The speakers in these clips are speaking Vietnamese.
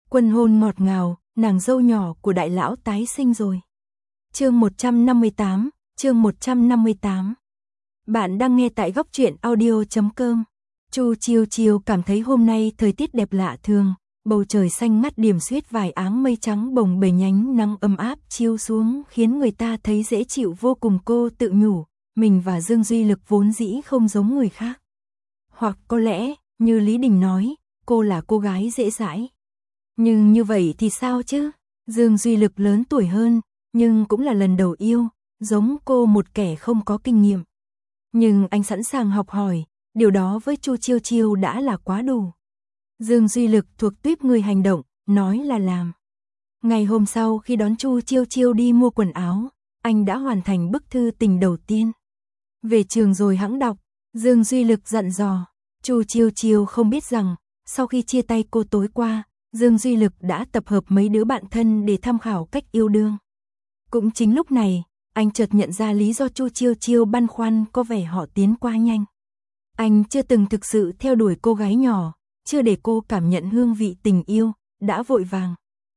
Quân hôn ngọt ngào, nàng dâu nhỏ của đại lão tái sinh rồi. Chương 158, chương 158. Bạn đang nghe tại góc truyện audio.com. Chu Chiêu Chiêu cảm thấy hôm nay thời tiết đẹp lạ thường, bầu trời xanh ngắt điểm xuyết vài áng mây trắng bồng bềnh, nhánh nắng ấm áp chiếu xuống khiến người ta thấy dễ chịu vô cùng. Cô tự nhủ, mình và Dương Duy Lực vốn dĩ không giống người khác. Hoặc có lẽ, như Lý Đình nói, cô là cô gái dễ dãi. Nhưng như vậy thì sao chứ? Dương Duy Lực lớn tuổi hơn, nhưng cũng là lần đầu yêu, giống cô một kẻ không có kinh nghiệm. Nhưng anh sẵn sàng học hỏi, điều đó với Chu Chiêu Chiêu đã là quá đủ. Dương Duy Lực thuộc tuýp người hành động, nói là làm. Ngày hôm sau khi đón Chu Chiêu Chiêu đi mua quần áo, anh đã hoàn thành bức thư tình đầu tiên. Về trường rồi hẵng đọc, Dương Duy Lực dặn dò. Chu Chiêu Chiêu không biết rằng, sau khi chia tay cô tối qua, Dương Duy Lực đã tập hợp mấy đứa bạn thân để tham khảo cách yêu đương. Cũng chính lúc này, anh chợt nhận ra lý do Chu Chiêu Chiêu băn khoăn có vẻ họ tiến quá nhanh. Anh chưa từng thực sự theo đuổi cô gái nhỏ, chưa để cô cảm nhận hương vị tình yêu, đã vội vàng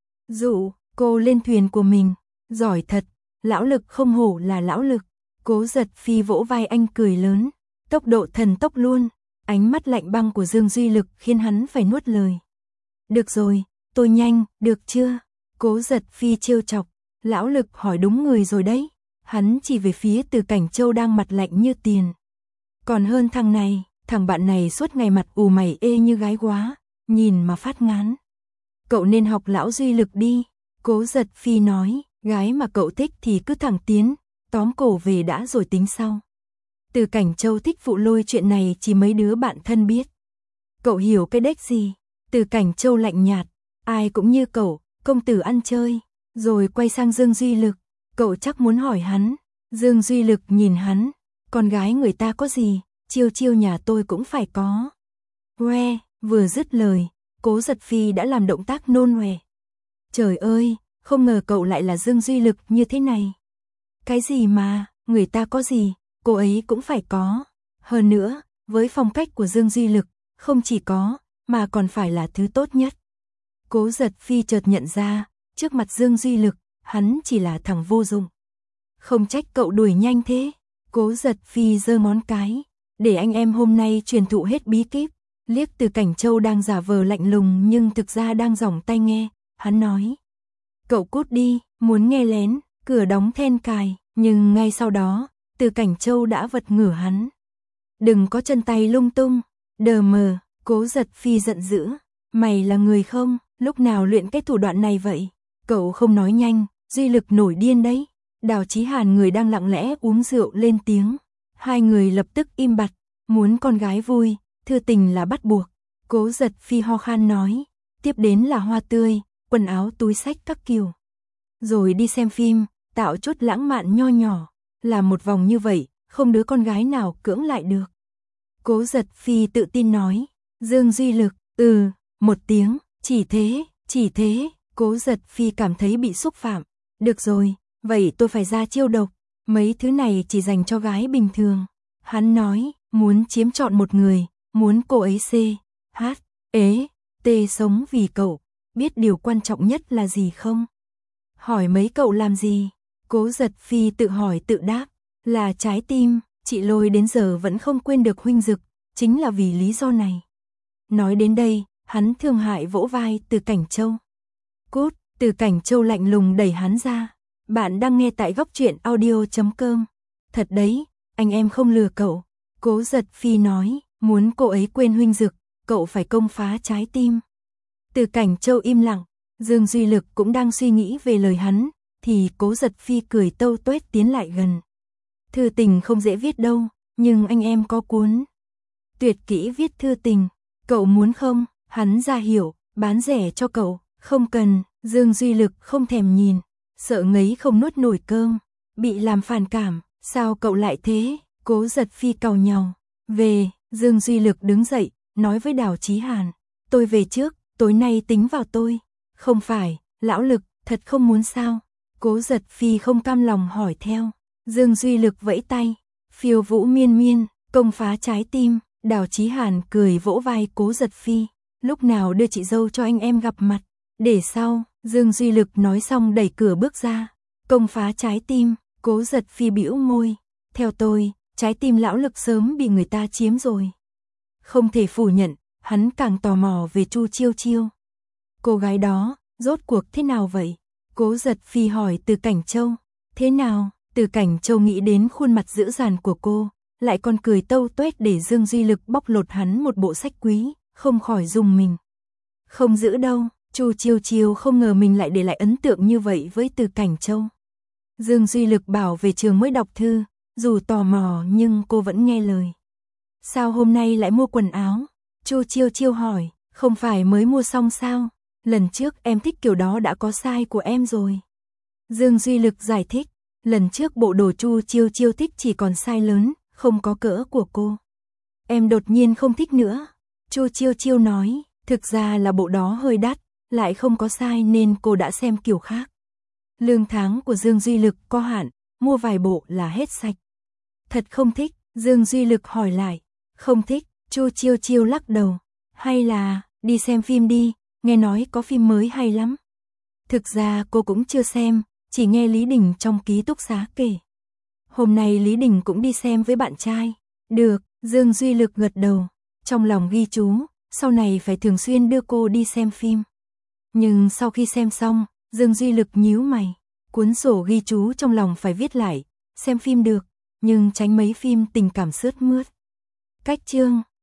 dụ cô lên thuyền của mình. Giỏi thật, lão Lực không hổ là lão Lực. Cố Giật Phi vỗ vai anh cười lớn, tốc độ thần tốc luôn. Ánh mắt lạnh băng của Dương Duy Lực khiến hắn phải nuốt lời. Được rồi, tôi nhanh, được chưa? Cố Giật Phi trêu chọc. Lão Lực hỏi đúng người rồi đấy. Hắn chỉ về phía Từ Cảnh Châu đang mặt lạnh như tiền. Còn hơn thằng này, thằng bạn này suốt ngày mặt ù mày ê như gái quá, nhìn mà phát ngán. Cậu nên học lão Duy Lực đi. Cố Giật Phi nói, gái mà cậu thích thì cứ thẳng tiến, tóm cổ về đã rồi tính sau. Từ Cảnh Châu thích phụ lôi, chuyện này chỉ mấy đứa bạn thân biết. Cậu hiểu cái đếch gì? Từ Cảnh Châu lạnh nhạt, ai cũng như cậu, công tử ăn chơi. Rồi quay sang Dương Duy Lực, cậu chắc muốn hỏi hắn. Dương Duy Lực nhìn hắn, con gái người ta có gì, Chiêu Chiêu nhà tôi cũng phải có. Hoe, vừa dứt lời, Cố Giật Phi đã làm động tác nôn hoe. Trời ơi, không ngờ cậu lại là Dương Duy Lực như thế này. Cái gì mà, người ta có gì, cô ấy cũng phải có. Hơn nữa, với phong cách của Dương Duy Lực, không chỉ có, mà còn phải là thứ tốt nhất. Cố Giật Phi chợt nhận ra, trước mặt Dương Duy Lực, hắn chỉ là thằng vô dụng. Không trách cậu đuổi nhanh thế. Cố Giật Phi giơ ngón cái, để anh em hôm nay truyền thụ hết bí kíp. Liếc Từ Cảnh Châu đang giả vờ lạnh lùng nhưng thực ra đang giỏng tai nghe, hắn nói. Cậu cút đi, muốn nghe lén, cửa đóng then cài. Nhưng ngay sau đó, Từ Cảnh Châu đã vật ngửa hắn. Đừng có chân tay lung tung, đờ mờ. Cố Giật Phi giận dữ. Mày là người không, lúc nào luyện cái thủ đoạn này vậy? Cậu không nói nhanh, Duy Lực nổi điên đấy. Đào Chí Hàn người đang lặng lẽ uống rượu lên tiếng. Hai người lập tức im bặt, muốn con gái vui, thư tình là bắt buộc. Cố Giật Phi ho khan nói, tiếp đến là hoa tươi, quần áo túi xách các kiểu. Rồi đi xem phim, tạo chút lãng mạn nho nhỏ, làm một vòng như vậy, không đứa con gái nào cưỡng lại được. Cố Giật Phi tự tin nói, Dương Duy Lực, một tiếng, chỉ thế, Cố Giật Phi cảm thấy bị xúc phạm. Được rồi, vậy tôi phải ra chiêu độc, mấy thứ này chỉ dành cho gái bình thường. Hắn nói, muốn chiếm trọn một người, muốn cô ấy sống vì cậu, biết điều quan trọng nhất là gì không? Hỏi mấy cậu làm gì? Cố Giật Phi tự hỏi tự đáp, là trái tim. Chị Lôi đến giờ vẫn không quên được huynh Dực, chính là vì lý do này. Nói đến đây, hắn thương hại vỗ vai Từ Cảnh Châu. Cút, Từ Cảnh Châu lạnh lùng đẩy hắn ra. Bạn đang nghe tại góc truyện audio.com. Thật đấy, anh em không lừa cậu. Cố Giật Phi nói, muốn cô ấy quên huynh Dực, cậu phải công phá trái tim. Từ Cảnh Châu im lặng, Dương Duy Lực cũng đang suy nghĩ về lời hắn, thì Cố Giật Phi cười tâu tuét tiến lại gần. Thư tình không dễ viết đâu, nhưng anh em có cuốn tuyệt kỹ viết thư tình, cậu muốn không? Hắn ra hiểu, bán rẻ cho cậu, không cần. Dương Duy Lực không thèm nhìn, sợ ngấy không nuốt nổi cơm, bị làm phản cảm, sao cậu lại thế? Cố Giật Phi càu nhàu. Về, Dương Duy Lực đứng dậy, nói với Đào Chí Hàn, tôi về trước, tối nay tính vào tôi. Không phải, lão Lực, thật không muốn sao? Cố Giật Phi không cam lòng hỏi theo. Dương Duy Lực vẫy tay, phiêu vũ miên miên, công phá trái tim. Đào Chí Hàn cười vỗ vai Cố Giật Phi, lúc nào đưa chị dâu cho anh em gặp mặt. Để sau, Dương Duy Lực nói xong đẩy cửa bước ra. Công phá trái tim, Cố Giật Phi bĩu môi. Theo tôi, trái tim lão Lực sớm bị người ta chiếm rồi. Không thể phủ nhận, hắn càng tò mò về Chu Chiêu Chiêu. Cô gái đó, rốt cuộc thế nào vậy? Cố Giật Phi hỏi Từ Cảnh Châu. Thế nào? Từ Cảnh Châu nghĩ đến khuôn mặt dữ dằn của cô, lại còn cười tâu tuét để Dương Duy Lực bóc lột hắn một bộ sách quý, không khỏi rùng mình. Không giữ đâu, Chu Chiêu Chiêu không ngờ mình lại để lại ấn tượng như vậy với Từ Cảnh Châu. Dương Duy Lực bảo về trường mới đọc thư, dù tò mò nhưng cô vẫn nghe lời. Sao hôm nay lại mua quần áo? Chu Chiêu Chiêu hỏi, không phải mới mua xong sao? Lần trước em thích kiểu đó đã có size của em rồi. Dương Duy Lực giải thích, lần trước bộ đồ Chu Chiêu Chiêu thích chỉ còn size lớn, không có cỡ của cô. Em đột nhiên không thích nữa. Chu Chiêu Chiêu nói, thực ra là bộ đó hơi đắt, lại không có size nên cô đã xem kiểu khác. Lương tháng của Dương Duy Lực có hạn, mua vài bộ là hết sạch. Thật không thích? Dương Duy Lực hỏi lại. Không thích, Chu Chiêu Chiêu lắc đầu. Hay là, đi xem phim đi, nghe nói có phim mới hay lắm. Thực ra cô cũng chưa xem, chỉ nghe Lý Đình trong ký túc xá kể. Hôm nay Lý Đình cũng đi xem với bạn trai. Được, Dương Duy Lực gật đầu. Trong lòng ghi chú, sau này phải thường xuyên đưa cô đi xem phim. Nhưng sau khi xem xong, Dương Duy Lực nhíu mày. Cuốn sổ ghi chú trong lòng phải viết lại, xem phim được, nhưng tránh mấy phim tình cảm sướt mướt. Cách chương